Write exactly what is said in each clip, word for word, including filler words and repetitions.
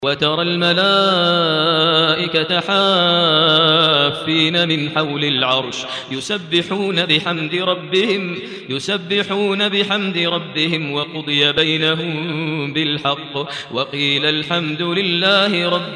وترى الملائكة حافين من حول العرش يسبحون بحمد ربهم يسبحون بحمد ربهم وقضي بينهم بالحق وقيل الحمد لله رب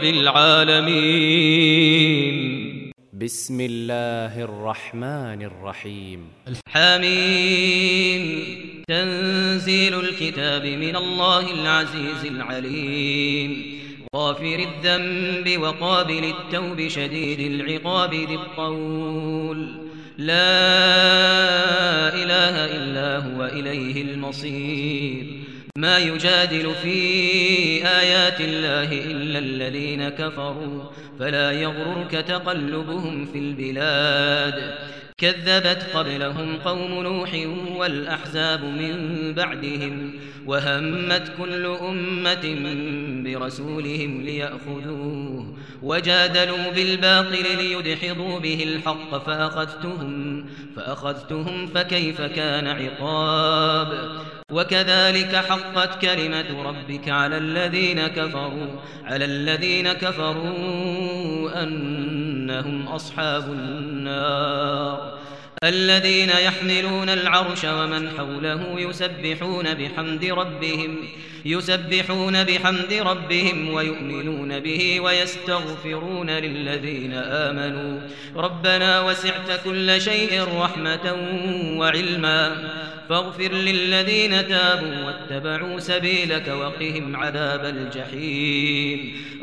العالمين. بسم الله الرحمن الرحيم. حميم. تنزيل الكتاب من الله العزيز العليم غافر الذنب وقابل التوب شديد العقاب ذي الطول لا إله إلا هو إليه المصير. ما يجادل في آيات الله إلا الذين كفروا فلا يغررك تقلبهم في البلاد. كذبت قبلهم قوم نوح والأحزاب من بعدهم وهمت كل أمة برسولهم ليأخذوه وجادلوا بالباطل ليدحضوا به الحق فأخذتهم, فأخذتهم فكيف كان عقاب. وكذلك حقت كلمة ربك على الذين كفروا على الذين كفروا أنهم أصحاب النار. الذين يحملون العرش ومن حوله يسبحون بحمد ربهم يسبحون بحمد ربهم ويؤمنون به ويستغفرون للذين آمنوا ربنا وسعت كل شيء رحمة وعلما فاغفر للذين تابوا واتبعوا سبيلك وقهم عذاب الجحيم.